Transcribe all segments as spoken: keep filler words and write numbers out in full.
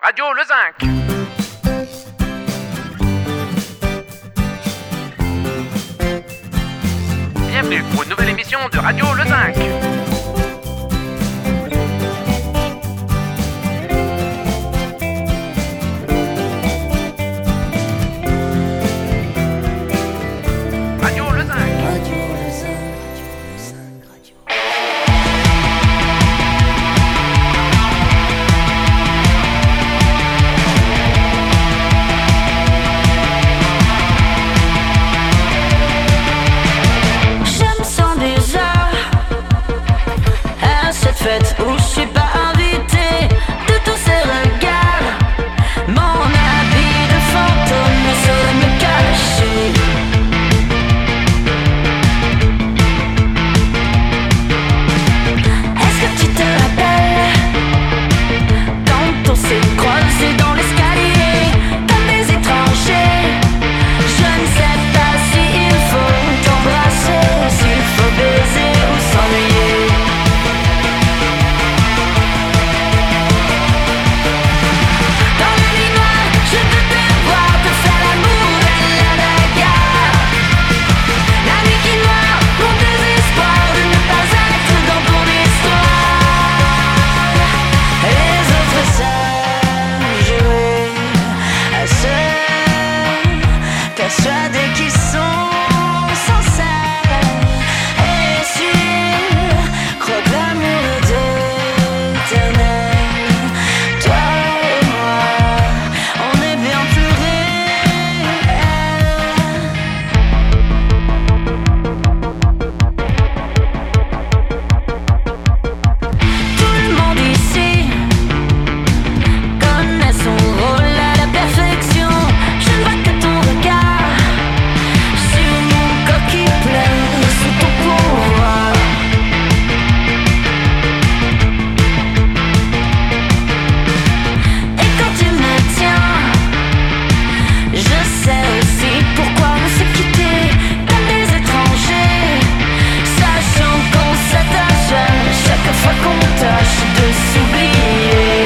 Radio Le Zinc. Bienvenue pour une nouvelle émission de Radio Le Zinc. Où je suis pas invité de tous ces regards. Mon habit de fantôme ne saurait me cacher. Est-ce que tu te rappelles quand on s'est croisés dans l'escalier comme des étrangers? Je ne sais pas s'il faut t'embrasser, s'il faut baiser ou s'ennuyer. Persuadés qu'ils sont sincères et sûrs, crois que l'amour est éternel. Toi et moi, on est bien plus réels. Tout le monde ici connaît son rôle à la perfection. Je ne vois que ton regard qui pleure sous ton pouvoir. Et quand tu me tiens, je sais aussi pourquoi on s'est quittés comme des étrangers, sachant qu'on s'attache chaque fois qu'on tâche de s'oublier.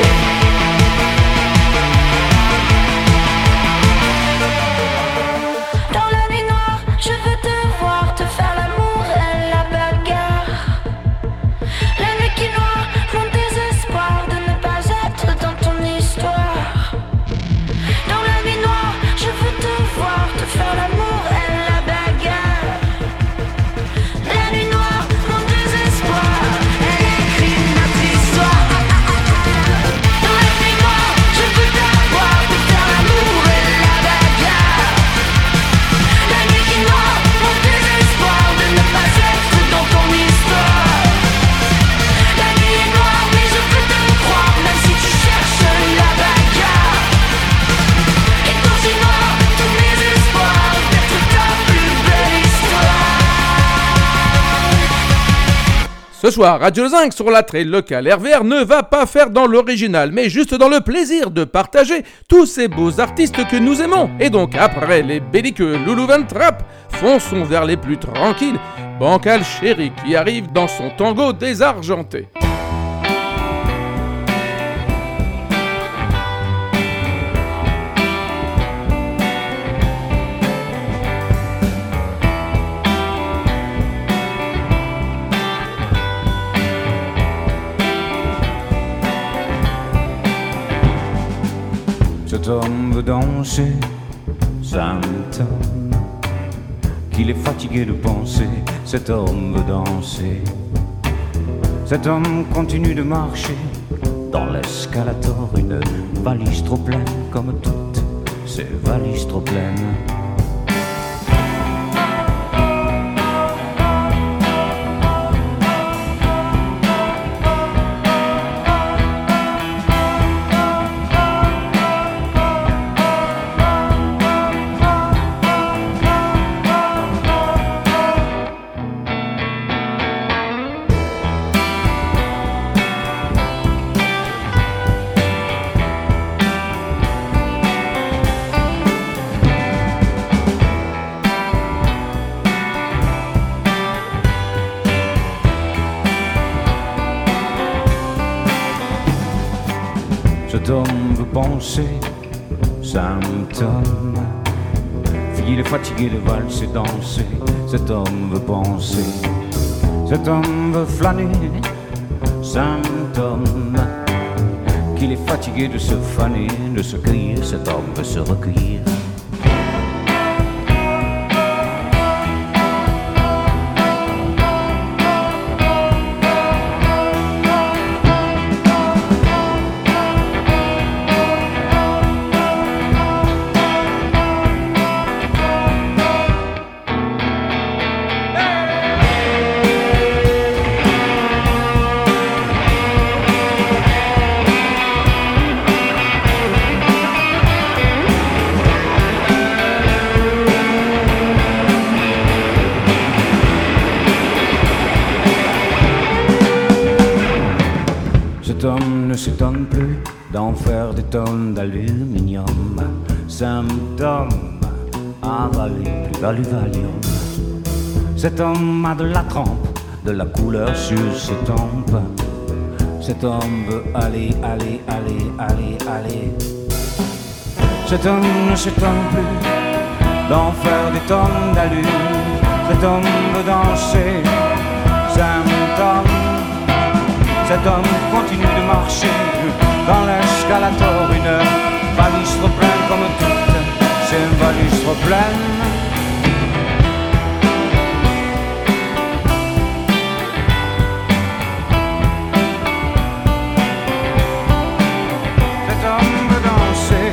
Dans la nuit noire, je veux te voir, te faire l'amour et la bagarre. La nuit qui noie, mon désespoir de ne pas être dans ton histoire. Dans la nuit noire, je veux te voir, te faire l'amour et la bagarre. La nuit noire, mon désespoir, elle écrit notre histoire. Dans la nuit noire, je veux te voir, te faire l'amour et la bagarre. La nuit qui noie, mon désespoir de ne pas être dans ton histoire. La nuit est noire, mais je peux te croire, même si tu cherches la bagarre. Et quand c'est noir, tous mes espoirs d'être ta plus belle histoire. Ce soir, Radio Zinc sur la très locale R V R ne va pas faire dans l'original, mais juste dans le plaisir de partager tous ces beaux artistes que nous aimons. Et donc, après les belliqueux Loulou Van Trapp, fonçons vers les plus tranquilles, Bancal Chéri qui arrive dans son tango désargenté. Cet homme veut danser, ça m'étonne qu'il est fatigué de penser. Cet homme veut danser. Cet homme continue de marcher dans l'escalator, une valise trop pleine comme toutes ces valises trop pleines. penser, symptôme. Fille, il est fatigué de valser, danser. Cet homme veut penser, cet homme veut flâner, symptôme. Qu'il est fatigué de se faner, de se cueillir, cet homme veut se recueillir. Cet homme ne s'étonne plus d'en faire des tonnes d'aluminium. Symptôme, avalé, plus-value Valium. Cet homme a de la trempe, de la couleur sur ses tempes. Cet homme veut aller, aller, aller, aller, aller. Cet homme ne s'étonne plus d'en faire des tonnes d'alu. Cet homme veut danser, symptôme. Cet homme continue de marcher dans l'escalator, une valise trop pleine comme toute, c'est une valise trop pleine. Cet homme veut danser.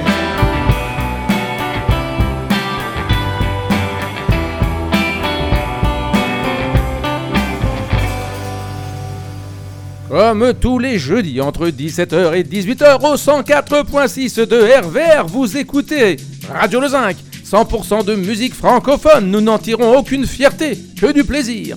Comme tous les jeudis entre dix-sept heures et dix-huit heures au cent quatre point six de R V R, vous écoutez Radio Le Zinc, cent pour cent de musique francophone, nous n'en tirons aucune fierté, que du plaisir.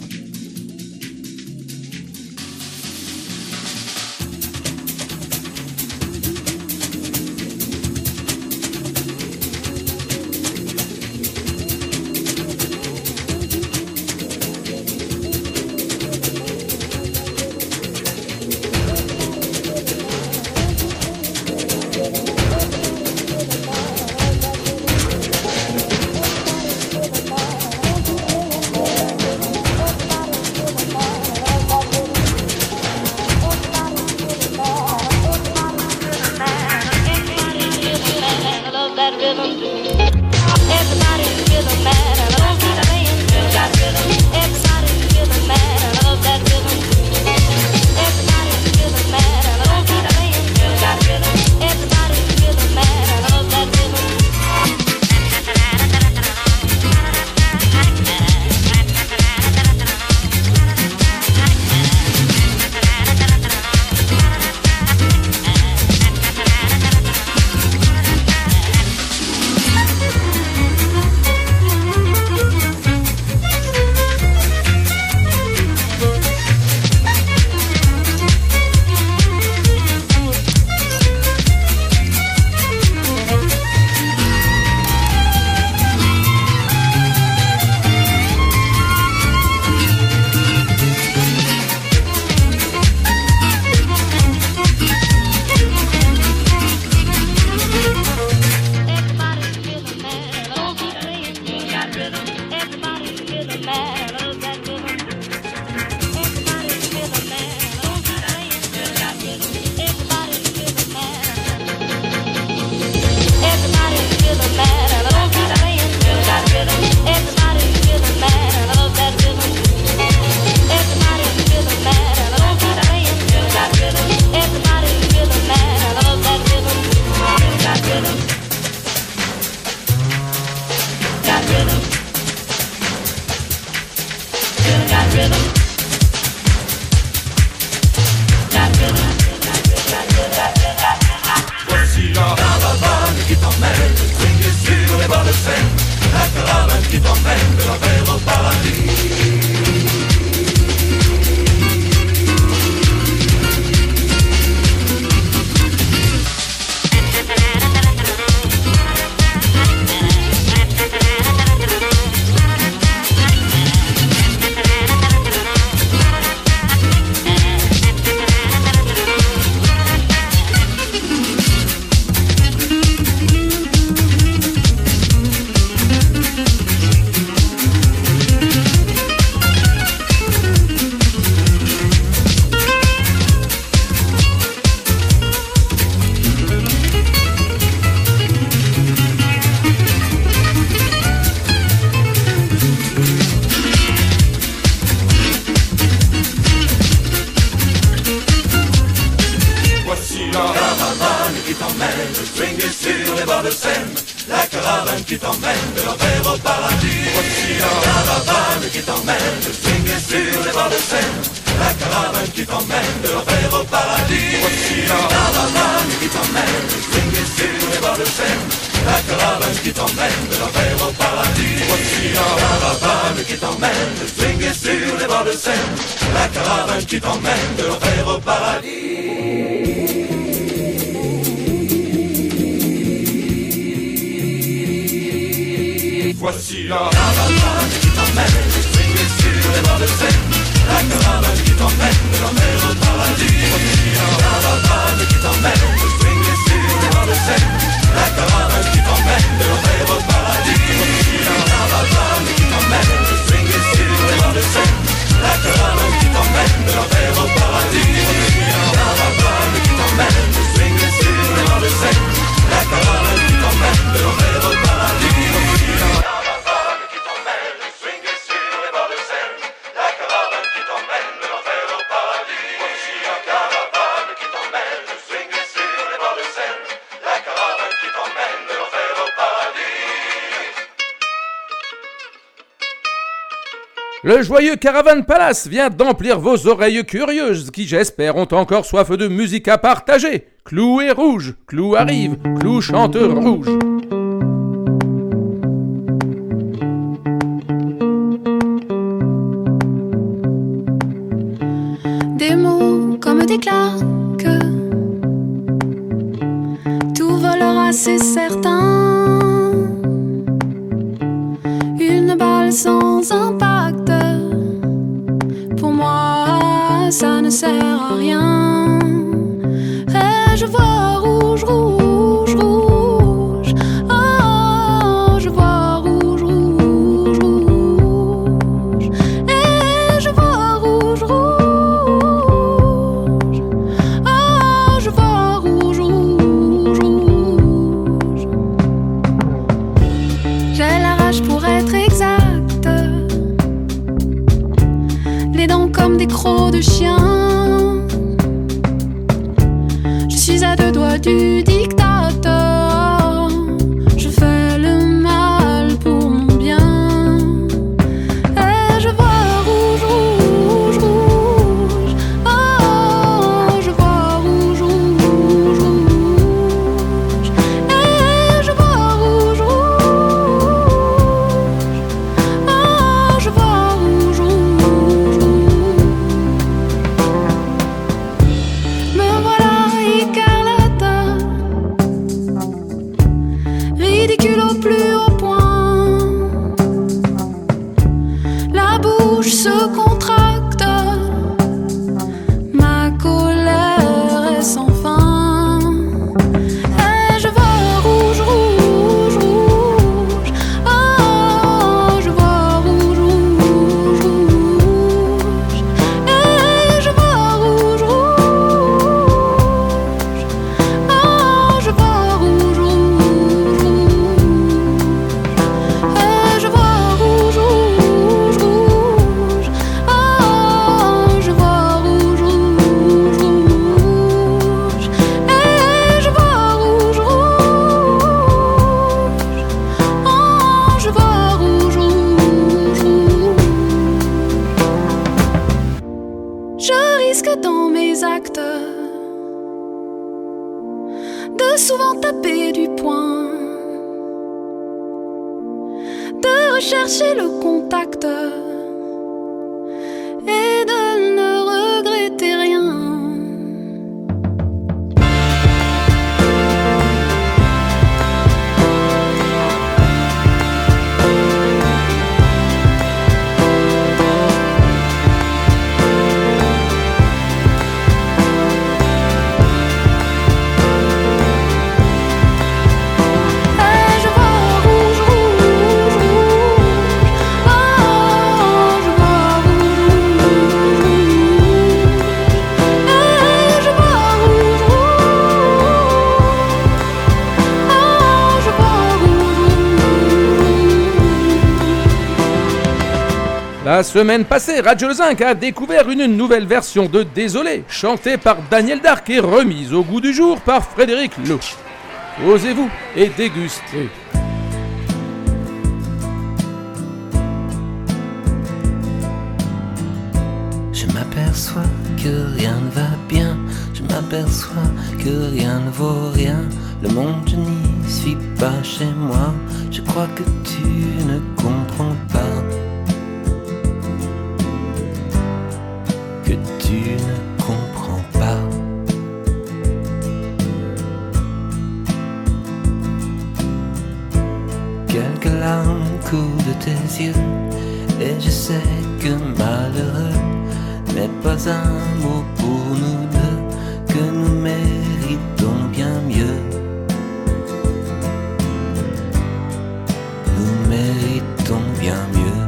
t'emmène, swing sur les bords de Seine, la caravane qui t'emmène de l'enfer au paradis. Voici la caravane qui t'emmène, swing sur les bords de Seine, la caravane qui t'emmène de l'enfer au paradis. Voici la caravane qui t'emmène, swing sur les bords de Seine, la caravane qui t'emmène de l'enfer au paradis. Voici la caravane qui t'emmène, swing sur les bords de Seine, la caravane qui t'emmène de l'enfer au paradis. Voici la caravane qui t'emmène, swing sur les bords de Seine, la caravane qui t'emmène de l'enfer au paradis. Voici la caravane qui t'emmène, swing sur les bords de Seine, la caravane qui t'emmène de l'enfer au paradis. Voici la caravane qui t'emmène, swing sur les bords de Seine, la caravane qui t'emmène de l'enfer au paradis. Voici la caravane qui t'emmène, swing sur les bords de Seine, la caravane qui t'emmène de l'enfer au paradis. Le joyeux Caravan Palace vient d'emplir vos oreilles curieuses qui, j'espère, ont encore soif de musique à partager. Clou et rouge, Clou arrive, Clou chanteur rouge. Des mots comme des claques, tout volera, c'est certain. Une balle sans impact, pour moi ça ne sert à rien. Et je vois rouge, rouge, rouge. Oh, je vois rouge, rouge, rouge. Et je vois rouge, rouge. Oh, je vois rouge, rouge, rouge. J'ai la rage pour être exact, les dents comme des crocs de chien. Je suis à deux doigts du dictateur, je fais le mal pour mon bien. Et je vois rouge, rouge, rouge. Oh, je vois rouge, rouge, rouge. Et je vois rouge, rouge. Oh, je vois rouge, rouge, rouge. Me voilà écarlate, ridicule au plus haut point. La bouche se contracte, ma colère est sans fin. Et je vois rouge, rouge, rouge. Oh, je vois rouge, rouge, rouge. Et je vois rouge, rouge. Oh, je vois rouge, rouge, rouge. Et je vois rouge, rouge, rouge. Oh, je vois rouge, rouge, rouge. Et je vois rouge, rouge. Oh, je vois rouge, rouge, rouge. Je risque dans mes actes de souvent taper du poing, de rechercher le contact et de ne regretter rien. Et je vois rouge, rouge, rouge. Oh, je vois rouge, rouge, rouge. Et je vois rouge, rouge. Oh, je vois rouge, rouge. La semaine passée, Radio Le Zinc a découvert une nouvelle version de Désolé, chantée par Daniel Dark et remise au goût du jour par Frédéric Lô. Osez-vous et dégustez. Je m'aperçois que rien ne va bien, je m'aperçois que rien ne vaut rien. Le monde, je n'y suis pas chez moi, je crois que tu ne comprends pas. Que tu ne comprends pas. Quelques larmes coulent de tes yeux, et je sais que malheureux n'est pas un mot pour nous deux, que nous méritons bien mieux. Nous méritons bien mieux.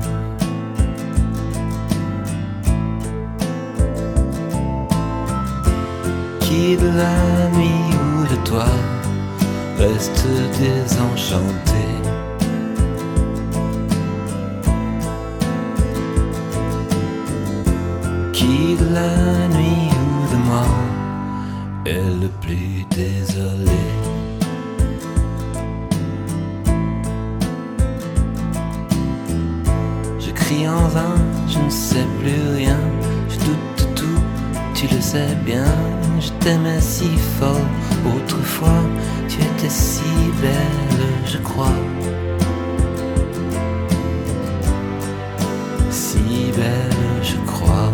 Qui de la nuit ou de toi reste désenchanté? Qui de la nuit ou de moi est le plus désolé? Je crie en vain, je ne sais plus rien, je doute de tout, tu le sais bien. Je t'aimais si fort autrefois, tu étais si belle, je crois. Si belle, je crois.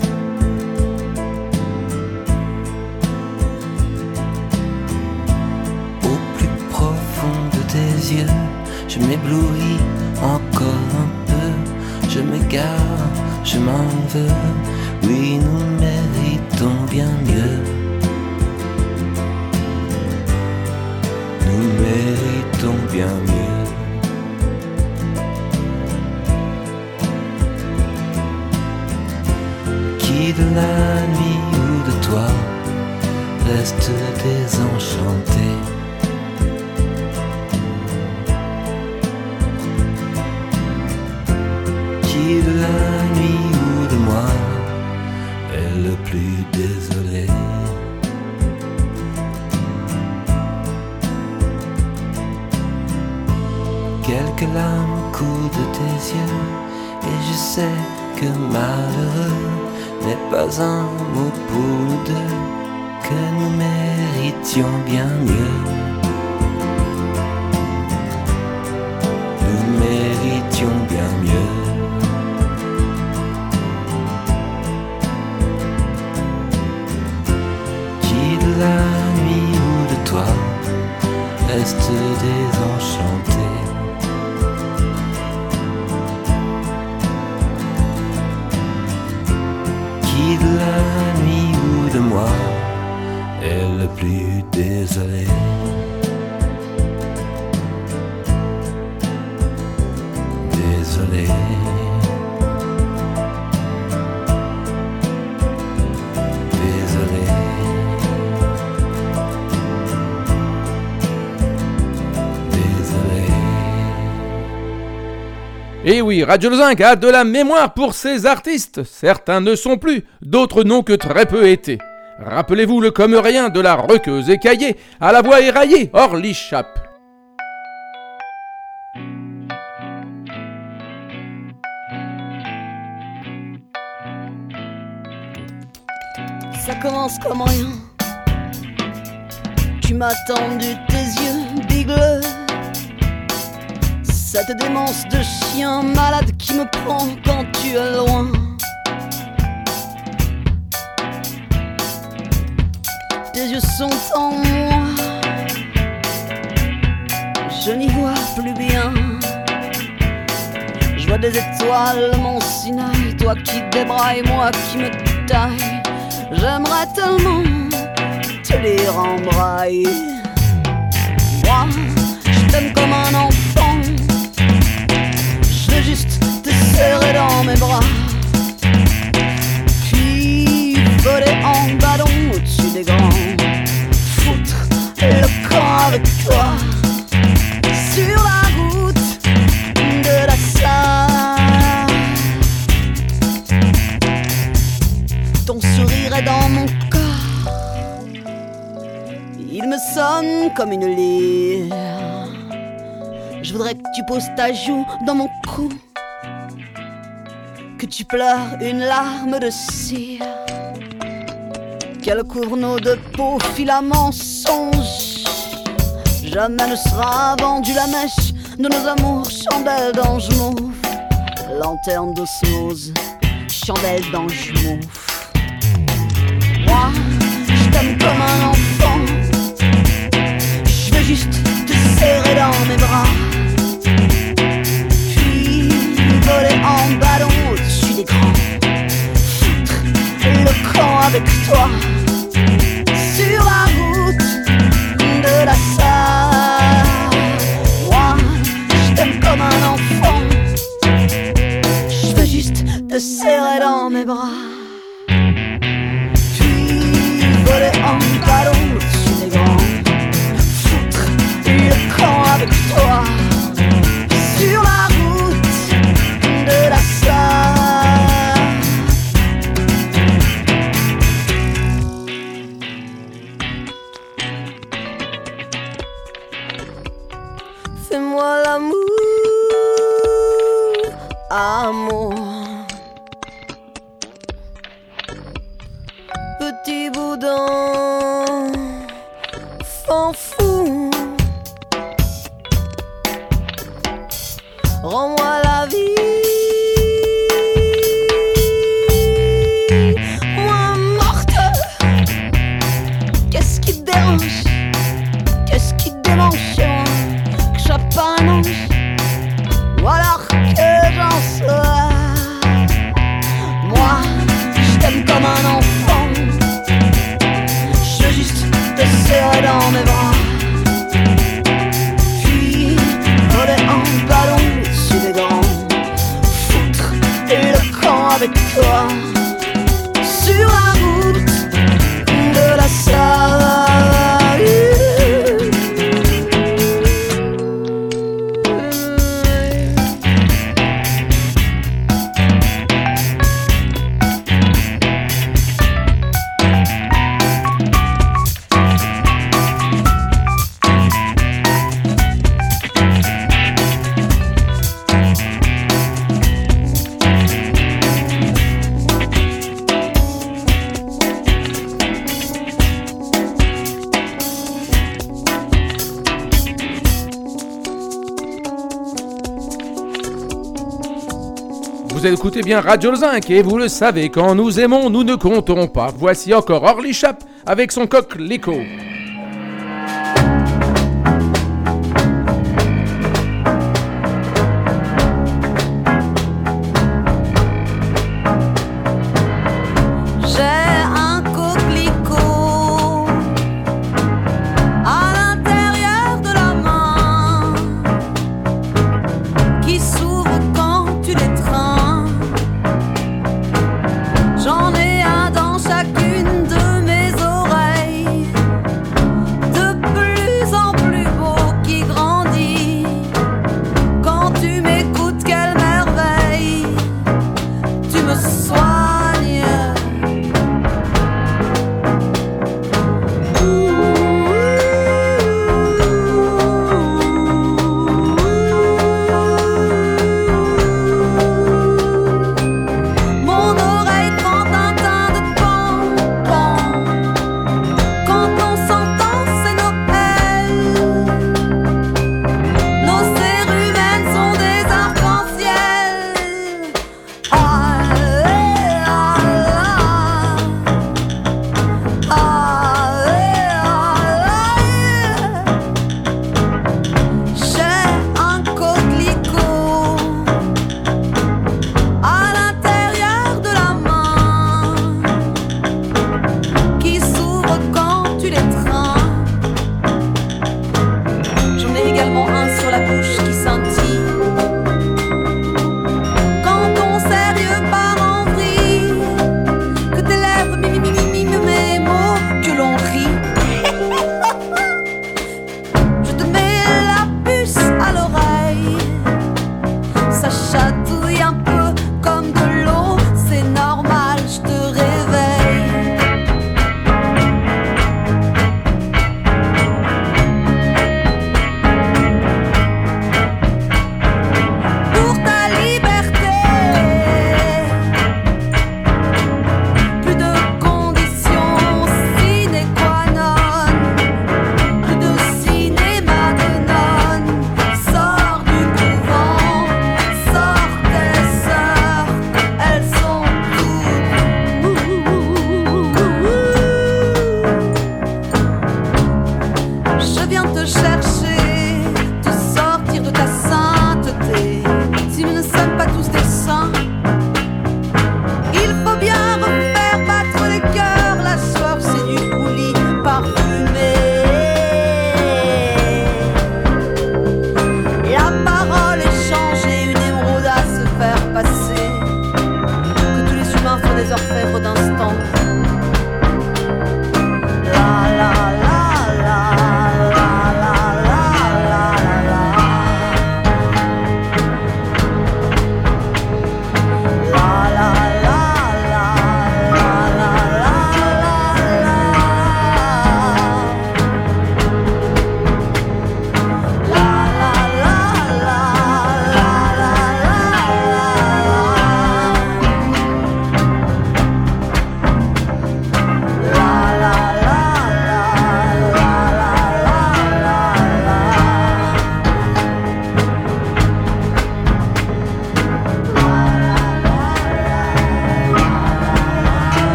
Yeux, je m'éblouis encore un peu, je m'égare, je m'en veux. Oui, nous méritons bien mieux. Nous méritons bien mieux. Qui de la nuit ou de toi reste désenchanté? Qui de la nuit ou de moi est le plus désolé? Quelques larmes coulent de tes yeux, et je sais que malheureux n'est pas un mot pour nous deux, que nous méritions bien mieux. Nous méritions bien mieux. La nuit ou de toi reste désenchanté. Qui de la nuit ou de moi est le plus désolé? Désolé. Désolé. Et oui, Radio Le Zinc a de la mémoire pour ses artistes. Certains ne sont plus, d'autres n'ont que très peu été. Rappelez-vous le comme rien de la roqueuse écaillée, à la voix éraillée, Orly Chape. Ça commence comme rien. Tu m'as tendu tes yeux bigleux. Cette démence de chien malade qui me prend quand tu es loin. Tes yeux sont en moi, je n'y vois plus bien. Je vois des étoiles, mon Sinaï, toi qui débrailles, moi qui me taille. J'aimerais tellement te les rembrailler. Moi, je t'aime comme un enfant, je veux juste te serrer dans mes bras, puis voler en ballon au-dessus des grands, foutre le camp avec toi sur la route de la salle. Ton sourire est dans mon corps, il me sonne comme une lyre. Je voudrais que tu poses ta joue dans mon cou, que tu pleures une larme de cire, qu'elle couvre nos deux peaux, filaments songes. Jamais ne sera vendue la mèche de nos amours, chandelle d'ange mauve, lanterne d'osmose, chandelle d'ange mauve. Moi, je t'aime comme un enfant, je veux juste te serrer dans mes bras, puis voler en ballon au-dessus des grands, foutre le camp avec toi sur la route de la Sarre. Moi, je t'aime comme un enfant, je veux juste te serrer dans mes bras, voler en ballon au-dessus des grands, foutre le camp avec toi sur la route de la Sarre. Fais-moi l'amour, amour, petit boudin, fan fou. Rends-moi la vie, moi morte. Qu'est-ce qui te dérange, qu'est-ce qui te démange chez moi, que je sois pas un ange, ou alors que j'en sois. Moi, je t'aime comme un enfant, je veux juste te serrer dans mes bras, puis voler en ballon au-dessus des grands, foutre le camp avec toi sur la route de la Sarre. Vous écoutez bien Radio Le Zinc et vous le savez, quand nous aimons, nous ne comptons pas. Voici encore Orly Chap avec son coq l'écho. J'en ai un dans chacune de mes oreilles.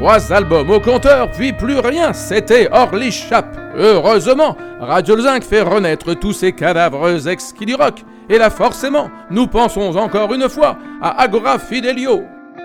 Trois albums au compteur, puis plus rien, c'était Orly Chape. Heureusement, Radio Le Zinc fait renaître tous ces cadavres ex-Kid Rock. Et là forcément, nous pensons encore une fois à Agora Fidelio.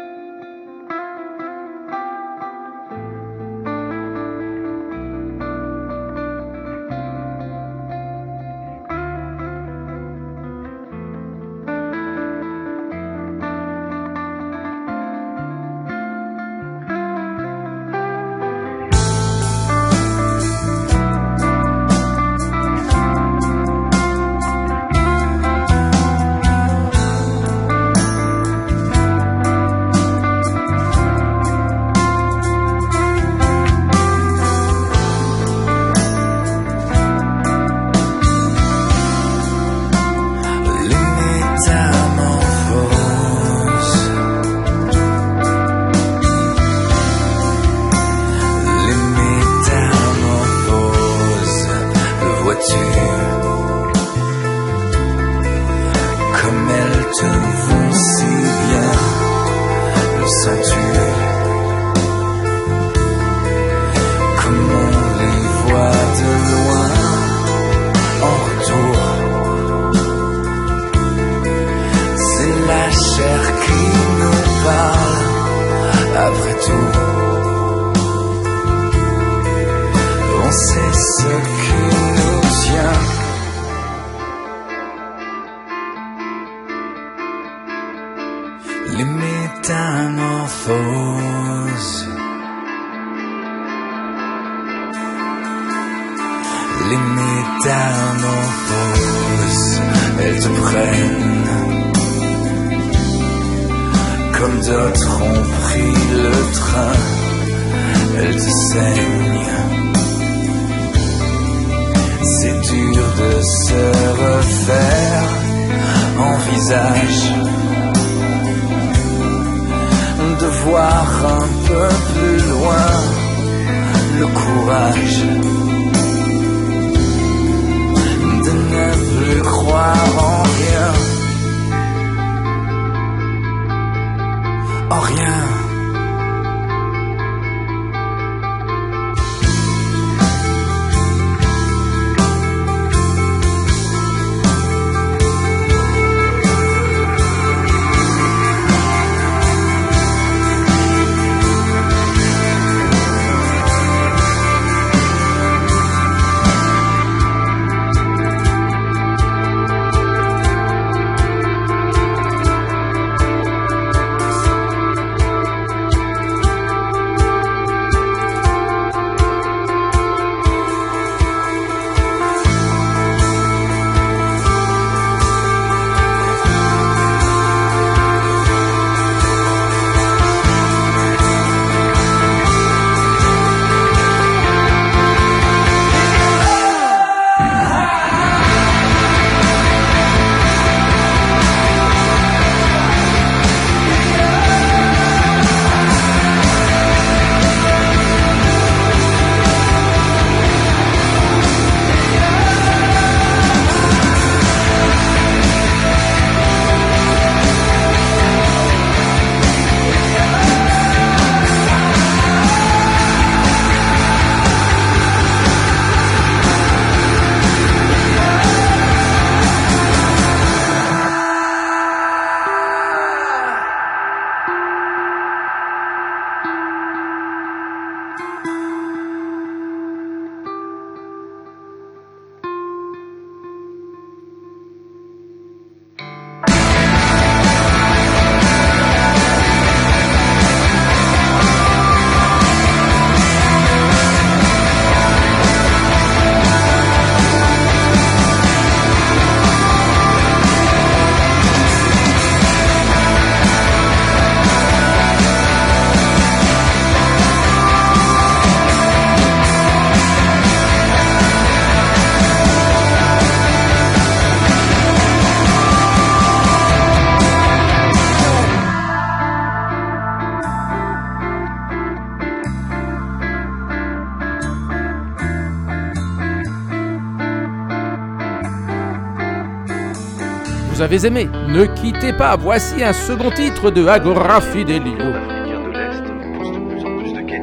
vous avez aimé. Ne quittez pas, voici un second titre de Agora Fidelio. L'avenir de l'Est pose de plus en plus de questions.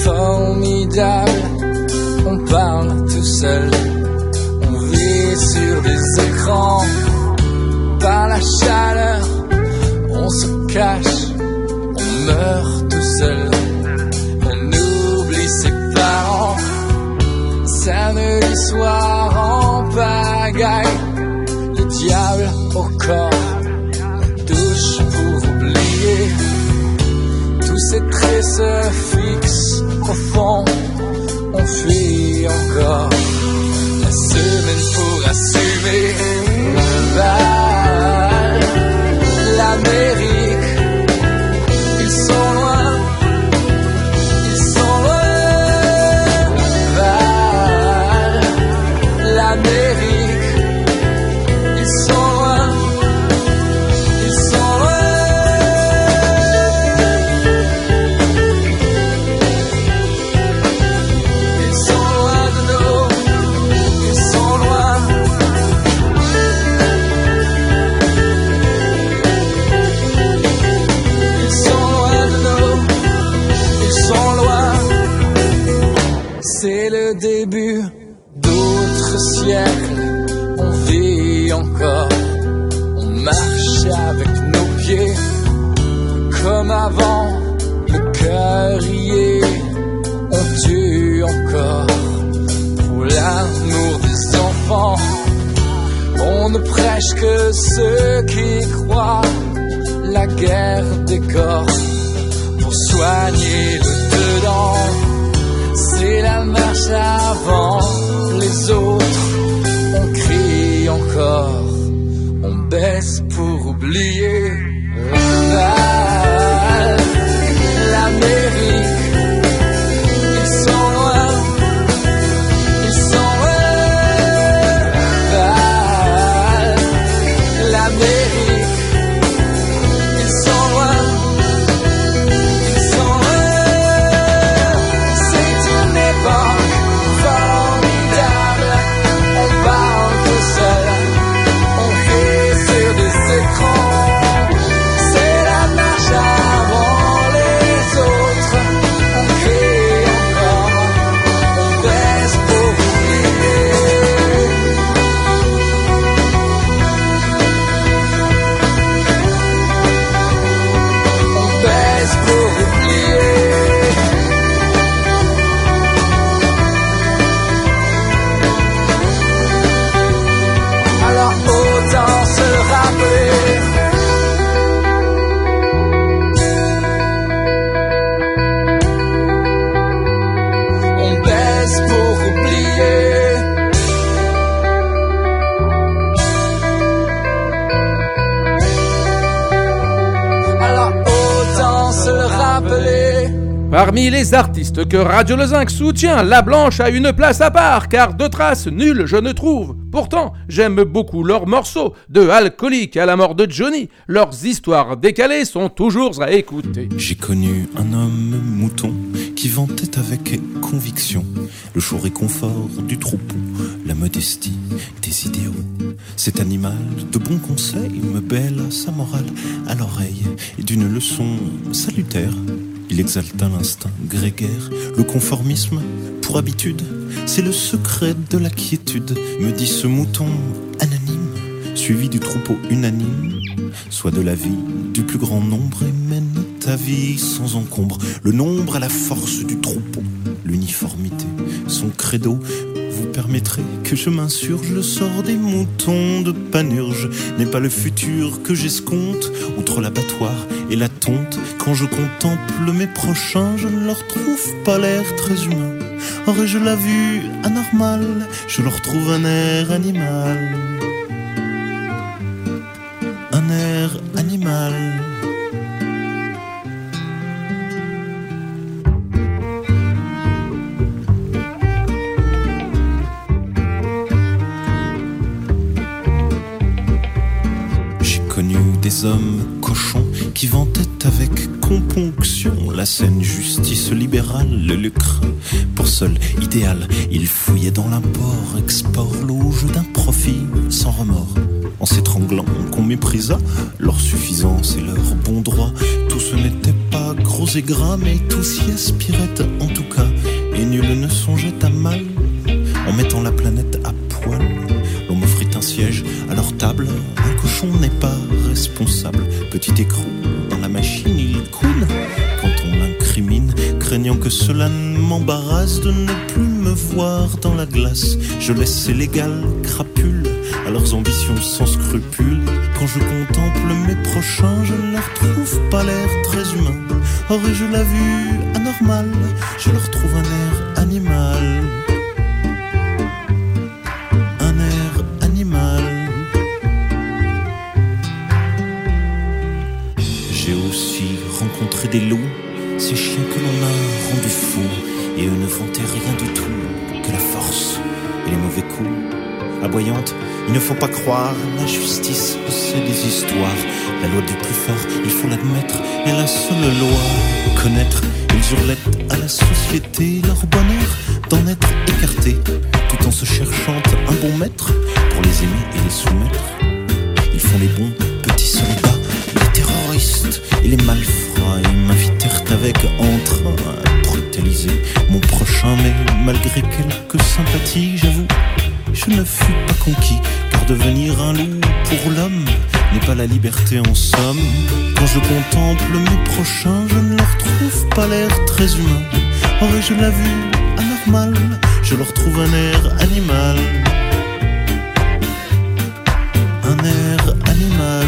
formidable. On parle tout seul, on vit sur des écrans. Par la chaleur, on se cache, on meurt tout seul. On oublie ses parents. Samedi soir en pagaille, le diable au corps, la douche pour oublier. Tous ces traits se fixent au fond, on fuit encore. La semaine pour assumer. Val, l'Amérique, ils sont loin, ils sont loin. Val, l'Amérique, ils sont loin, ils sont loin. Ils sont loin de nous, ils sont loin. Ils sont loin de nous, ils sont loin. C'est le début d'autres siècles. On vit encore, on marche avec nos pieds. Comme avant, le cœur y est. On tue encore pour l'amour des enfants. On ne prêche que ceux qui croient. La guerre des corps pour soigner le dedans. C'est la marche avant les autres. On crie encore, on baisse pour oublier. Val, l'Amérique, ils sont loin, ils sont loin. Val, l'Amérique, ils sont loin, ils sont loin. C'est une époque formidable. On parle tout seul, on vit sur des écrans. C'est la marche avant les autres. On crie encore, on baisse pour oublier. On baisse pour oublier. Alors autant se rappeler. On baisse pour oublier. Alors autant se le rappeler. Parmi les artistes que Radio Le Zinc soutient, La Blanche a une place à part, car de traces nulles je ne trouve. Pourtant, j'aime beaucoup leurs morceaux, de Alcoolique à la mort de Johnny. Leurs histoires décalées sont toujours à écouter. J'ai connu un homme mouton qui vantait avec conviction le chaud réconfort du troupeau, la modestie des idéaux. Cet animal de bons conseils me bêle sa morale à l'oreille et d'une leçon salutaire. Il exalta l'instinct grégaire, le conformisme pour habitude. C'est le secret de la quiétude, me dit ce mouton anonyme, suivi du troupeau unanime. Sois de la vie du plus grand nombre et mène ta vie sans encombre. Le nombre a la force du troupeau, l'uniformité, son credo. Vous permettrez que je m'insurge, le sort des moutons de Panurge n'est pas le futur que j'escompte. Outre l'abattoir et la tonte, quand je contemple mes prochains, je ne leur trouve pas l'air très humain. Aurais-je la vue anormale, je leur trouve un air animal. Un air animal. J'ai connu des hommes cochons qui vantaient avec componction la saine justice libérale, le lucre. Pour seul idéal, ils fouillaient dans l'import, export, l'auge d'un profit sans remords. En s'étranglant qu'on méprisa leur suffisance et leur bon droit. Tout ce n'était pas gros et gras, mais tous y aspiraient en tout cas. Et nul ne songeait à mal en mettant la planète à poil. L'on m'offrit un siège à leur table. Un cochon n'est pas responsable. Petit écrou dans la machine, il coule quand on l'incrimine, craignant que cela ne m'embarrasse de ne plus me voir dans la glace. Je laisse ces légales crapules à leurs ambitions sans scrupules. Quand je contemple mes prochains, je ne leur trouve pas l'air très humain. Aurais-je la vue anormale, je leur trouve un air animal. Un air animal. J'ai aussi rencontré des loups, ces chiens que l'on a rendus fous. Et eux ne vantaient rien du tout que la force et les mauvais coups. Aboyante, il ne faut pas croire, la justice c'est des histoires. La loi du plus fort, il faut l'admettre, est la seule loi. Connaître, ils hurlaient à la société leur bonheur d'en être écartés, tout en se cherchant un bon maître pour les aimer et les soumettre. Ils font les bons petits soldats, les terroristes et les malfrats. Ils m'invitèrent avec entrain à brutaliser mon prochain, mais malgré quelques sympathies, j'avoue, je ne fus pas conquis, car devenir un loup pour l'homme n'est pas la liberté en somme. Quand je contemple mes prochains, je ne leur trouve pas l'air très humain. Aurais-je la vue anormale, je leur trouve un air animal. Un air animal.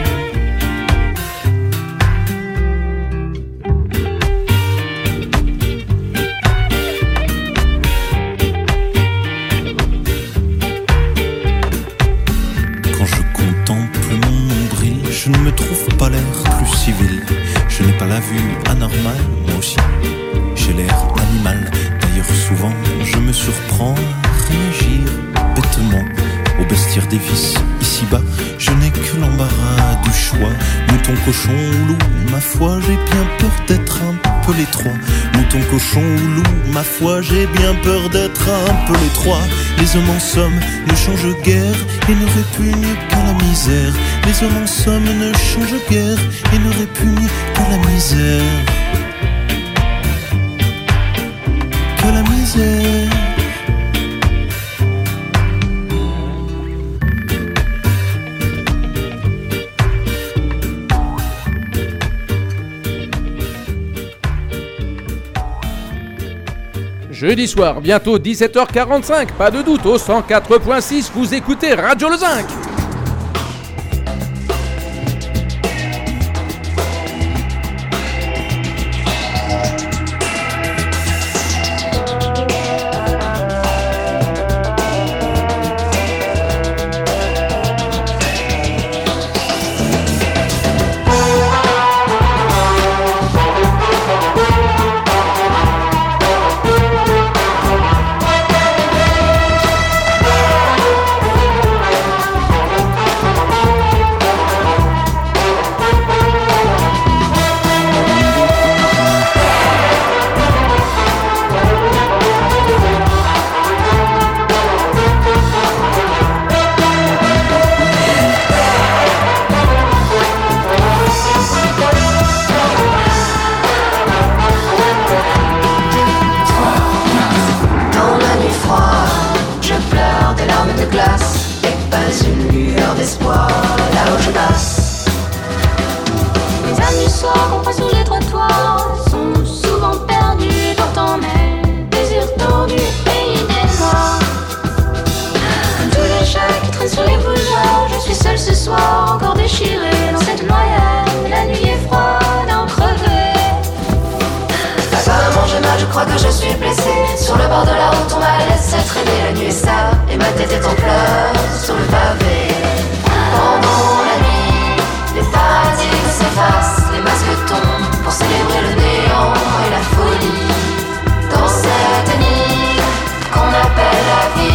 Je ne me trouve pas l'air plus civil. Je n'ai pas la vue anormale, moi aussi. J'ai l'air animal. D'ailleurs souvent je me surprends à réagir bêtement au bestiaire des vices. Ici-bas, je n'ai que l'embarras du choix. Mouton, cochon ou loup, ma foi, j'ai bien peur d'être un peu les trois. Mouton, cochon ou loup, ma foi, j'ai bien peur d'être un peu les trois. Les hommes en somme ne changent guère et ne répugnent qu'à la misère. Les hommes en somme ne changent guère et ne répugnent qu'à la misère. Que la misère. Jeudi soir, bientôt dix-sept heures quarante-cinq, pas de doute, au cent quatre point six, vous écoutez Radio Le Zinc.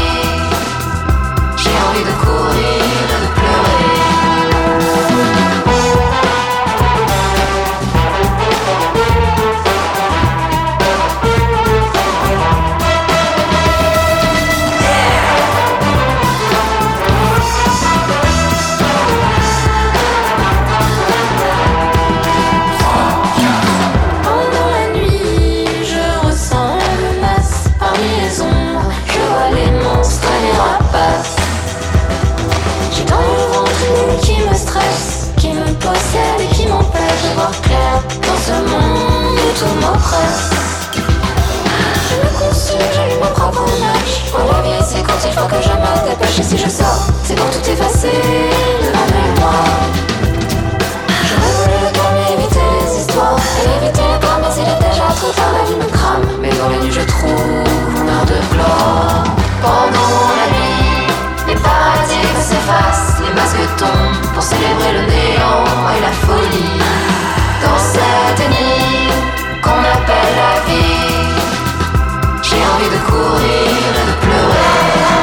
J'ai envie de courir et de pleurer. faut que je me dépêche. Et si je sors, c'est pour tout effacer de ma mémoire. J'aurais voulu le calmer, éviter les histoires et éviter le drame, mais il est déjà trop tard, la vie me crame. Mais dans la nuit je trouve une heure de gloire. Pendant la nuit, les paradigmes s'effacent, les masques tombent pour célébrer le néant et la folie. Dans cette nuit qu'on appelle la vie, j'ai envie de courir et de pleurer.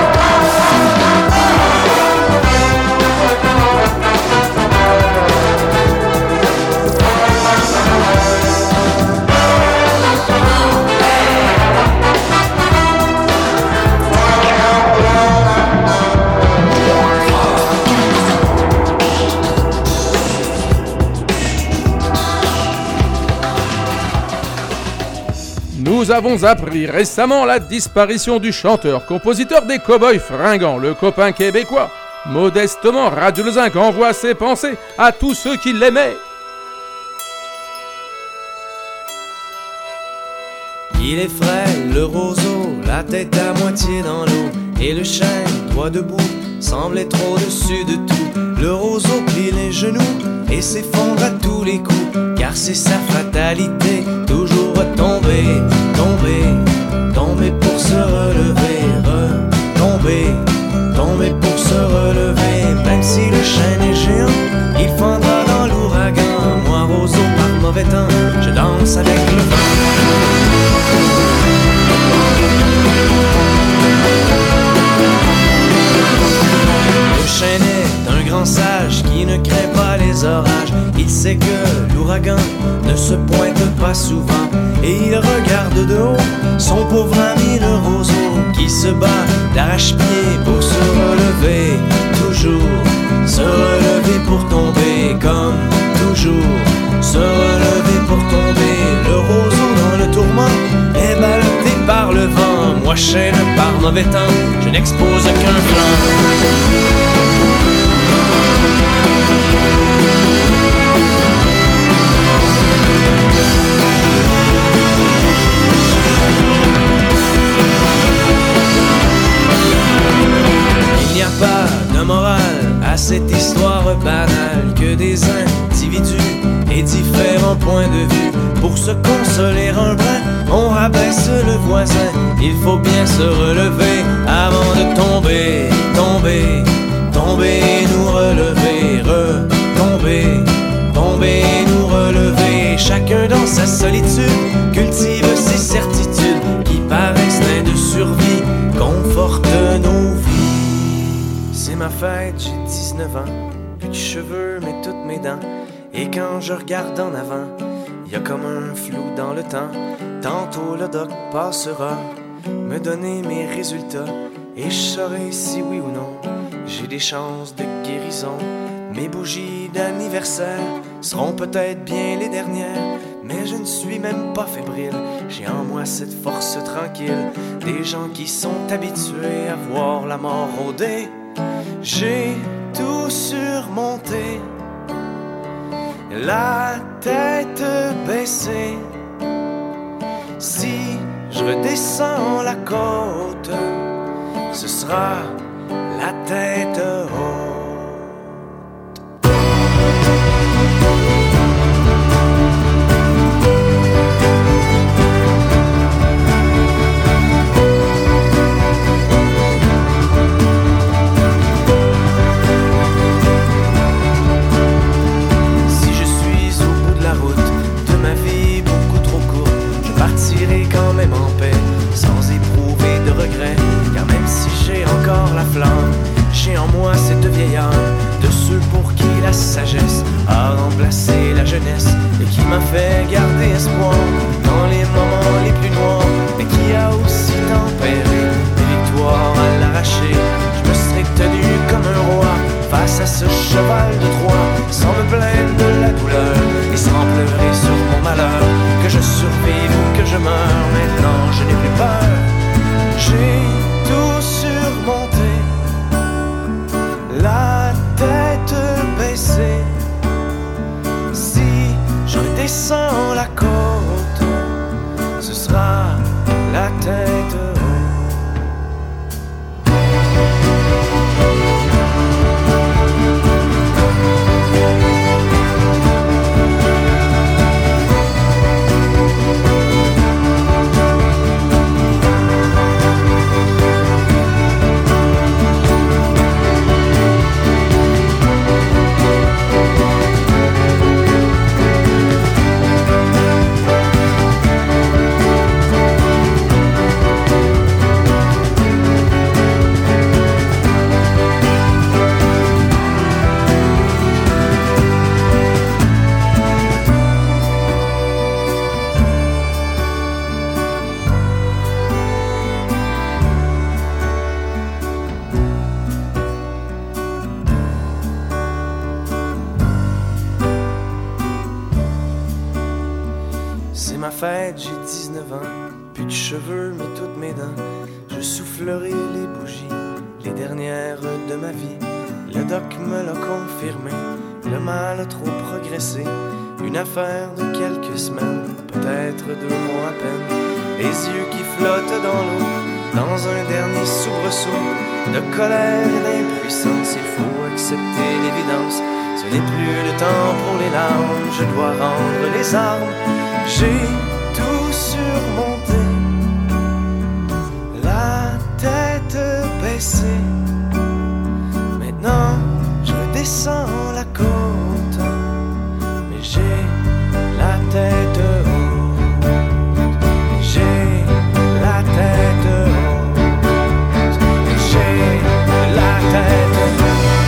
Nous avons appris récemment la disparition du chanteur-compositeur des Cowboys Fringants, le copain québécois. Modestement, Radio Le Zinc envoie ses pensées à tous ceux qui l'aimaient. Il est frais, le roseau, la tête à moitié dans l'eau, et le chêne, droit debout, semble être au-dessus de tout. Le roseau plie les genoux et s'effondre à tous les coups, car c'est sa fatalité, toujours tomber, tomber, tomber pour se relever, retomber, tomber pour se relever. Même si le chêne est géant, il fendra dans l'ouragan. Moi, roseau par mauvais temps, je danse avec le vent. Le chêne est un grand sage qui ne crée pas les orages. Il sait que l'ouragan ne se pointe pas souvent, et il regarde de haut son pauvre ami le roseau qui se bat d'arrache-pied pour se relever. Toujours se relever pour tomber, comme toujours se relever pour tomber. Le roseau dans le tourment est ballotté par le vent. Moi chêne par mauvais temps, je n'expose qu'un flanc. Il n'y a pas de morale à cette histoire banale, que des individus et différents points de vue. Pour se consoler un brin, on rabaisse le voisin. Il faut bien se relever avant de tomber, tomber, tomber et nous relever, retomber, tomber et nous relever. Chacun dans sa solitude cultive ses certitudes qui par instinct de survie confortent nos vies. C'est ma fête, j'ai dix-neuf ans, plus de cheveux mais toutes mes dents. Et quand je regarde en avant, y a comme un flou dans le temps. Tantôt le doc passera me donner mes résultats, et je saurai si oui ou non j'ai des chances de guérison. Mes bougies d'anniversaire seront peut-être bien les dernières, mais je ne suis même pas fébrile. J'ai en moi cette force tranquille des gens qui sont habitués à voir la mort rôder. J'ai tout surmonté, la tête baissée. Si je redescends la côte, ce sera la tête haute. Quand même en paix, sans éprouver de regrets, car même si j'ai encore la flamme, j'ai en moi cette vieille âme de ceux pour qui la sagesse a remplacé la jeunesse, et qui m'a fait garder espoir dans les moments les plus noirs, mais qui a aussi tempéré des victoires à l'arracher. Je me serais tenu comme un roi face à ce cheval de Troie, sans me plaindre de la douleur et sans pleurer sur mon malheur. Que je survive ou que je meure, maintenant je n'ai plus peur. J'ai tout surmonté, la tête baissée. Si je redescends la côte, ce sera la tête haute. ma fête, j'ai dix-neuf ans. Plus de cheveux, mais toutes mes dents. Je soufflerai les bougies, les dernières de ma vie. Le doc me l'a confirmé, le mal a trop progressé. Une affaire de quelques semaines, peut-être deux mois à peine. Les yeux qui flottent dans l'eau, dans un dernier soubresaut de colère et d'impuissance. Il faut accepter l'évidence, ce n'est plus le temps pour les larmes. Je dois rendre les armes, j'ai tout surmonté, la tête baissée. Maintenant je descends la côte, mais j'ai la tête haute, j'ai la tête haute, j'ai la tête haute.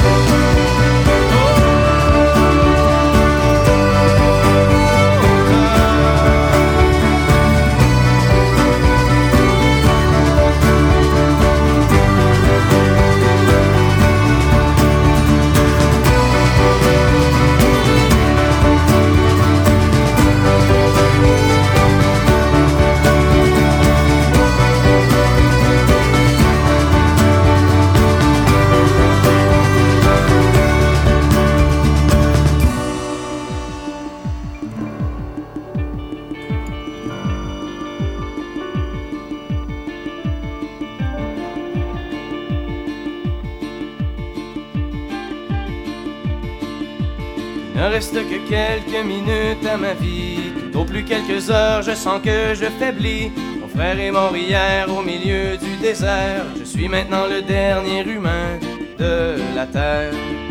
Il ne reste que quelques minutes à ma vie, tout au plus quelques heures, je sens que je faiblis. Mon frère est mort hier au milieu du désert, je suis maintenant le dernier humain de la terre.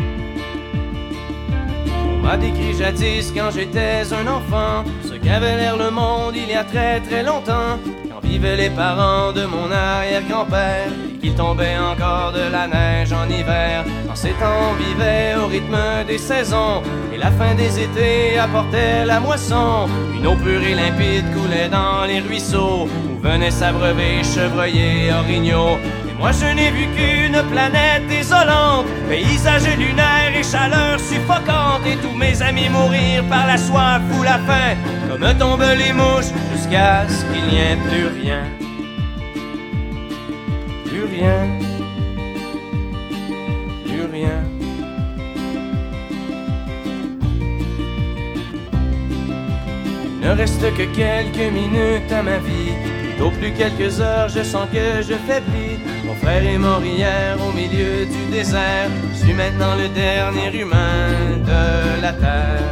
On m'a décrit jadis quand j'étais un enfant, ce qu'avait l'air le monde il y a très très longtemps, quand vivaient les parents de mon arrière-grand-père, et qu'il tombait encore de la neige en hiver. En ces temps on vivait au rythme des saisons, et la fin des étés apportait la moisson. Une eau pure et limpide coulait dans les ruisseaux, où venaient s'abreuver chevreuils et orignaux. Et moi je n'ai vu qu'une planète désolante, paysage lunaire et chaleur suffocante, et tous mes amis mourir par la soif ou la faim, comme tombent les mouches, jusqu'à ce qu'il n'y ait plus rien. Plus rien. Plus rien. Il ne reste que quelques minutes à ma vie, tout au plus quelques heures, je sens que je faiblis. Mon frère est mort hier au milieu du désert, je suis maintenant le dernier humain de la terre.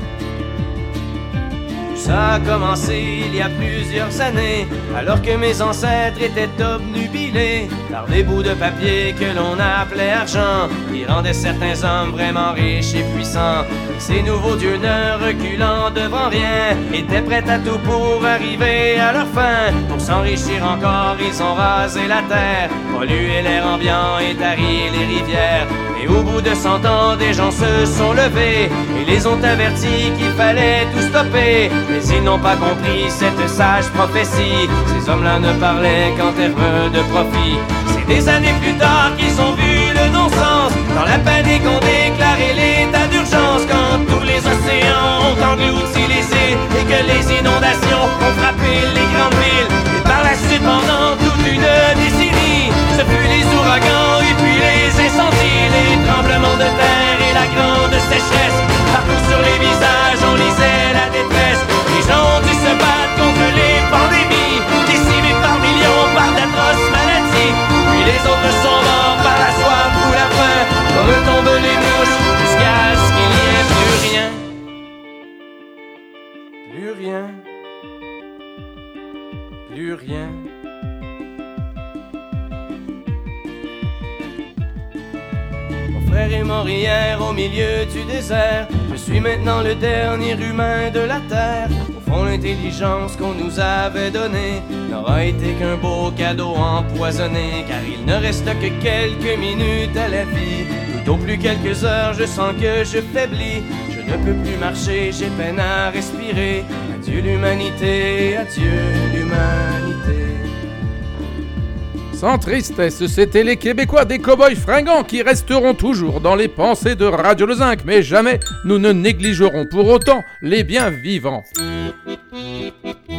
Ça a commencé il y a plusieurs années, alors que mes ancêtres étaient obnubilés par des bouts de papier que l'on appelait argent, qui rendaient certains hommes vraiment riches et puissants. Ces nouveaux dieux ne reculant devant rien, étaient prêts à tout pour arriver à leur fin. Pour s'enrichir encore, ils ont rasé la terre, pollué l'air ambiant et tari les rivières. Et au bout de cent ans, des gens se sont levés et les ont avertis qu'il fallait tout stopper. Mais ils n'ont pas compris cette sage prophétie, ces hommes-là ne parlaient qu'en termes de profit. C'est des années plus tard qu'ils ont vu le non-sens, dans la panique on déclarait l'état d'urgence, quand tous les océans ont englouti les îles et que les inondations ont frappé les grandes villes. Et par la suite, pendant toute une décennie, ce fut les ouragans et puis les incendies, les tremblements de terre et la grande sécheresse. Partout sur les visages on lisait la détresse. Les gens ont dû se battre contre les pandémies, décimés par millions par d'atroces maladies. Puis les autres sont morts par la soif ou la faim, comme tombent les mouches, jusqu'à ce qu'il n'y ait plus rien. Plus rien. Plus rien. Mon frère est mort hier au milieu du désert, je suis maintenant le dernier humain de la terre. Au fond, l'intelligence qu'on nous avait donnée n'aura été qu'un beau cadeau empoisonné, car il ne reste que quelques minutes à la vie. Tout au plus quelques heures, je sens que je faiblis. Je ne peux plus marcher, j'ai peine à respirer. Adieu l'humanité, adieu l'humanité. Sans tristesse, c'était les Québécois des cow-boys fringants qui resteront toujours dans les pensées de Radio Le Zinc, mais jamais nous ne négligerons pour autant les biens vivants.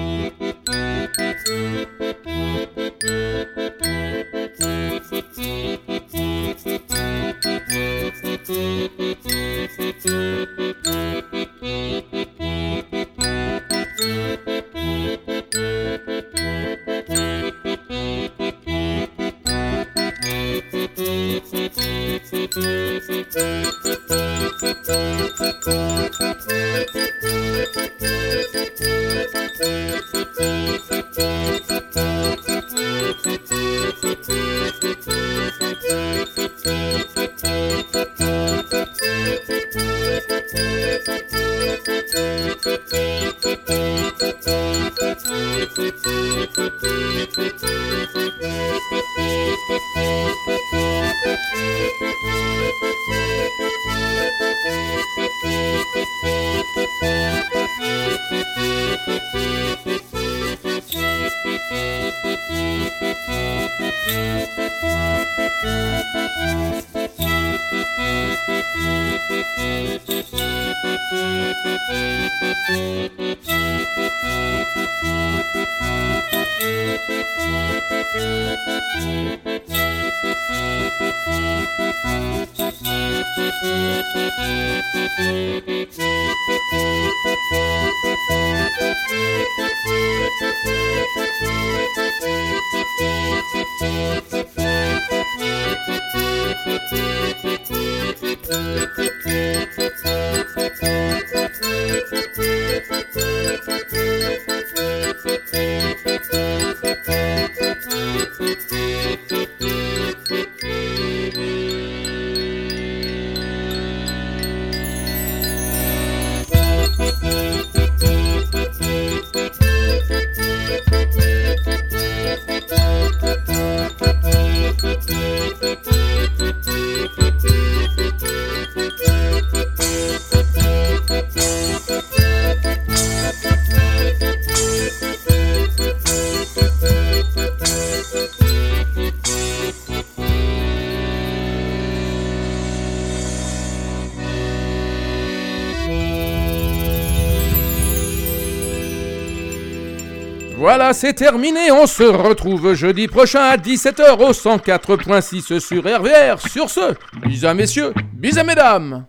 Voilà, c'est terminé, on se retrouve jeudi prochain à dix-sept heures au cent quatre point six sur R V R. Sur ce, bisous messieurs, bisous mesdames.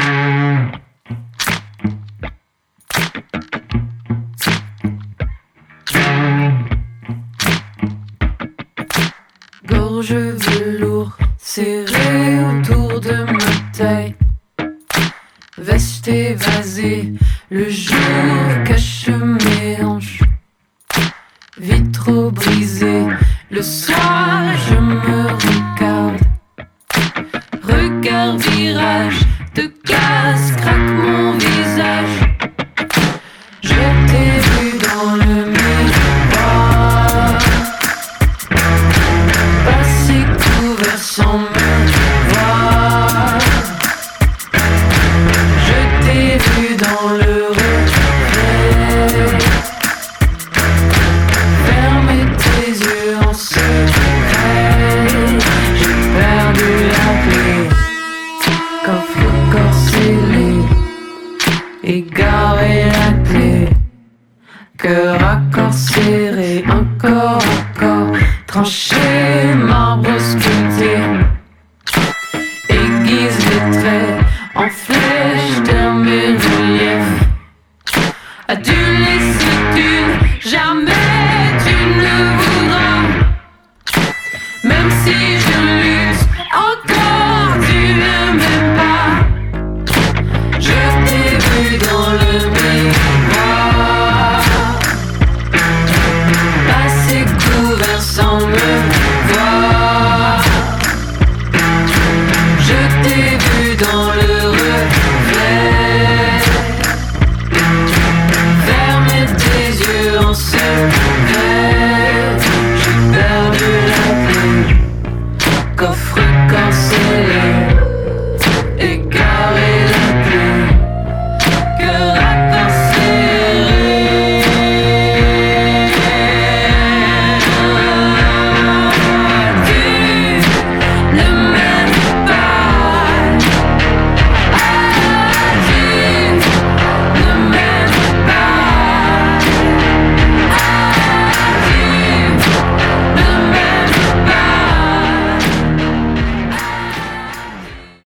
Gorge velours serrée autour de ma taille, veste évasée, le jour cache mes hanches. Vitraux brisés, le soir je me regarde. Regard virage, de gaz craque mon visage. Je t'ai vu dans le miroir, passer couvert sans me voir. Je t'ai vu dans le reflet, fermer tes yeux en secret. J'ai perdu la clé, coffre corps scellé, égaré la clé. Cœur à corps serré, encore, encore tranché.